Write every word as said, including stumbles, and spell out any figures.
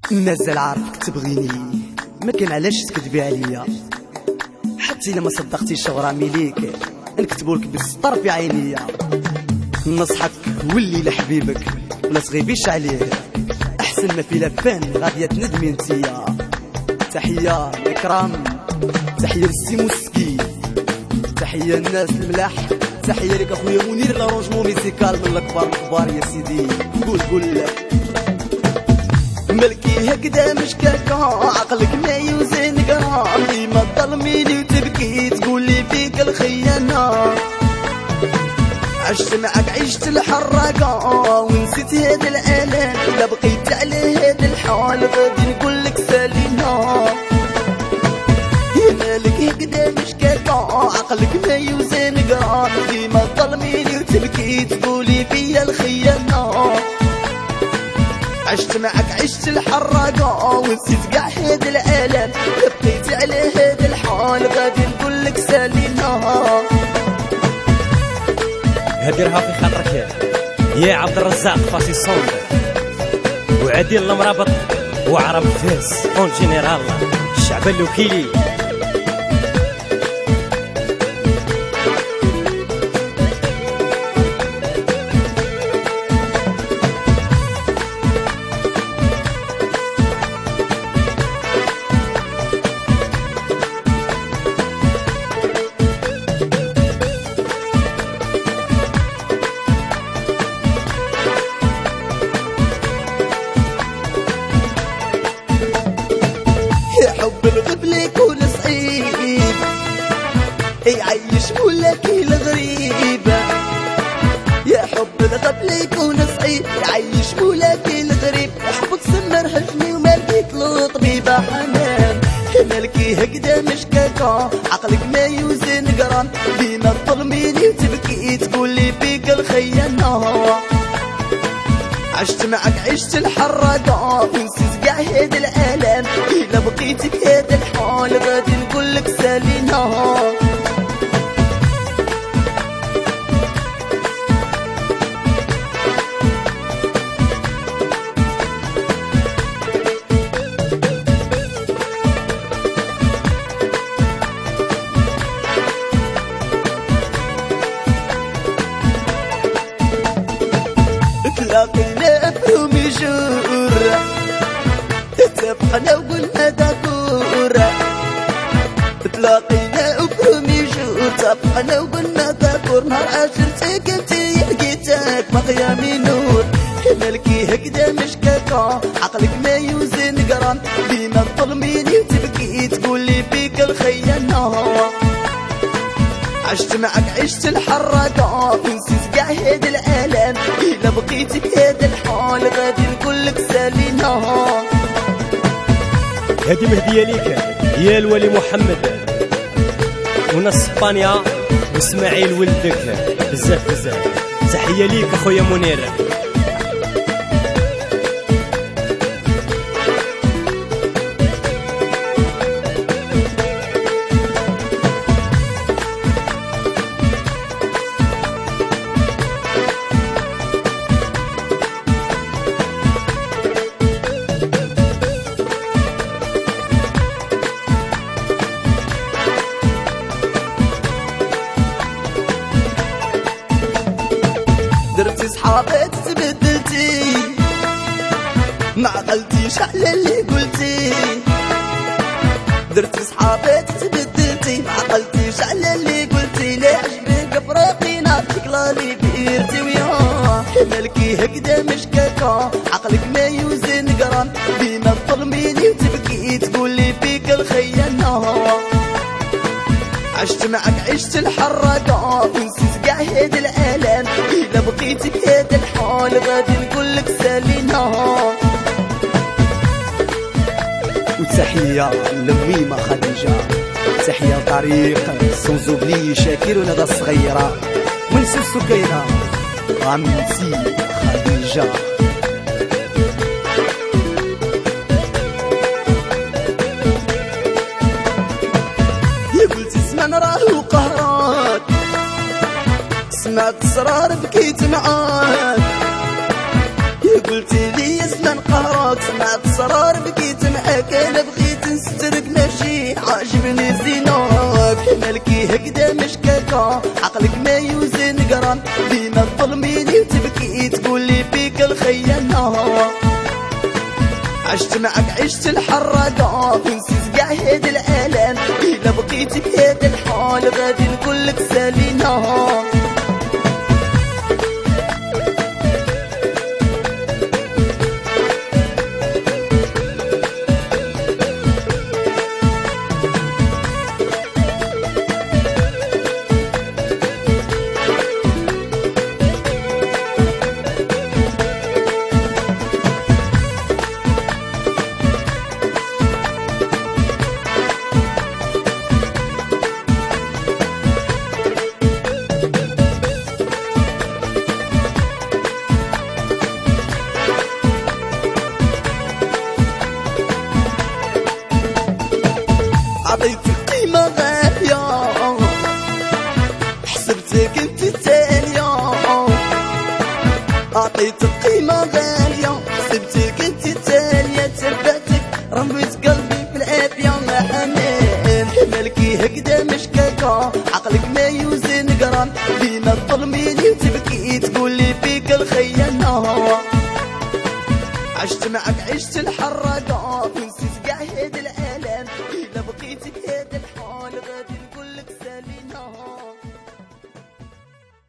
مازال عارفك تبغيني، ما كان علاش تكذبي عليا. حتى الا ما صدقتيش غرامي ليك نكتبولك بالسطر في عينيا. نصحك ولي لحبيبك ولا تغيبيش عليه، احسن ما في لفان غاديه تندمي انتيا. تحيه اكرام، تحيه للسي مسكين، تحيه الناس الملاح، تحيه لك اخويا منير لارونجمون ميزيكال من الكبار الكبار يا سيدي. قول قول ملكي هكذا مش كاكا، عقلك ما يوزن قرام، ما تظلميني وتبكي تقولي فيك الخيانة. عشت معك عشت الحراقة ونسيت هذا الالم، الا بقيت على هذا الحال غادي نقولك سالينا. يا مالك هكذا مش كاكا، عقلك ما يوزن قرام، ما تظلميني وتبكي تقولي فيا الخيانة. عشت معك عشت الحراقة ونسيت قاع هذا العالم، بقيت على هذا الحال غادي نقولك سالينا. هديرها في خاطرك يا عبد الرزاق فاسي صوند وعديل المرابط وعرب فاس اون جينيرال الشعب اللوكيلي. الغبل يكون صعيب يعيش مولاكي الغريبة، يا حب الغبل يكون صعيب يعيش مولاكي الغريب. حبك سمر هجني ومالكيك له طبيبة حنان. مالكي هكذا مش كاكا، عقلك ما يوزن قران، ديما تظلميني وتبكي تقولي فيك الخيانة. عشت معك عشت الحراقة ونسيت قاع هذا الالم، الا بقيتي بهذا الحال غادي نقولك سالينا. تلاقينا برومي جور، اتفقنا وقلنا داكور. تلاقينا برومي جور، اتفقنا وقلنا داكور. نهار عاشرتك انتي لقيتك باقية من نور. مالكي هكذا مش كاكا، عقلك ما يوزن قران، ديما تظلميني وتبكي تقولي فيك الخيانة. عشت معك عشت الحراقة ونسيت قاع هذا الالم، الا بقيتي بهذا الحال غادي نقولك سالينا. هذه مهدية ليك يا الولي محمد وناس اسبانيا واسماعيل ولدك بزاف بزاف. تحية ليك اخويا منير. درتي صحابك تبدلتي، ما عقلتيش على اللي قلتي. درتي صحابك تبدلتي، ما عقلتيش على اللي قلتي. لا عجبك فراقينا فيك لالي بيرتي وياه. مالكي هكذا مش كاكا، عقلك ما يوزن قران، ديما تظلميني وتبكي تقولي فيك الخيانة. عشت معك عشت الحراقة ونسيت قاع هذا الالم، الا بقيتي بهذا الحال غادي نقولك سالينا. وتحية لميمة خديجة، تحية لطريق سونزوبلي شاكر وندى الصغيرة من سوسكينة عمتي خديجة. راهو قهرك سمعت اسرار بكيت معاك، يا قلتي لي زمان قهرك مع الصرار بكيت معاك انا بغيت نسترك ماشي عاجبني زينك مالكي هكدا مشكاكا عقلك ما يوزن قران ديما تظلميني وتبكي تقولي فيك الخيانة عشت معك عشت الحراقة ونسيت قاع هاد الالام الا بقيت بهاد الحال غادي نقولك سالينا عطيتك قيمة غالية حسبتك انت التالية عطيتك قيمة غالية حسبتك انت التالية تبعتك رميت قلبي في العافية ما حنان مالكي هكدا مشكاكا عقلك ما يوزن قران ديما تظلميني وتبكي تقولي فيك الخيانة عشت معك عشت الحراقة ونسيت قاع هاد الالام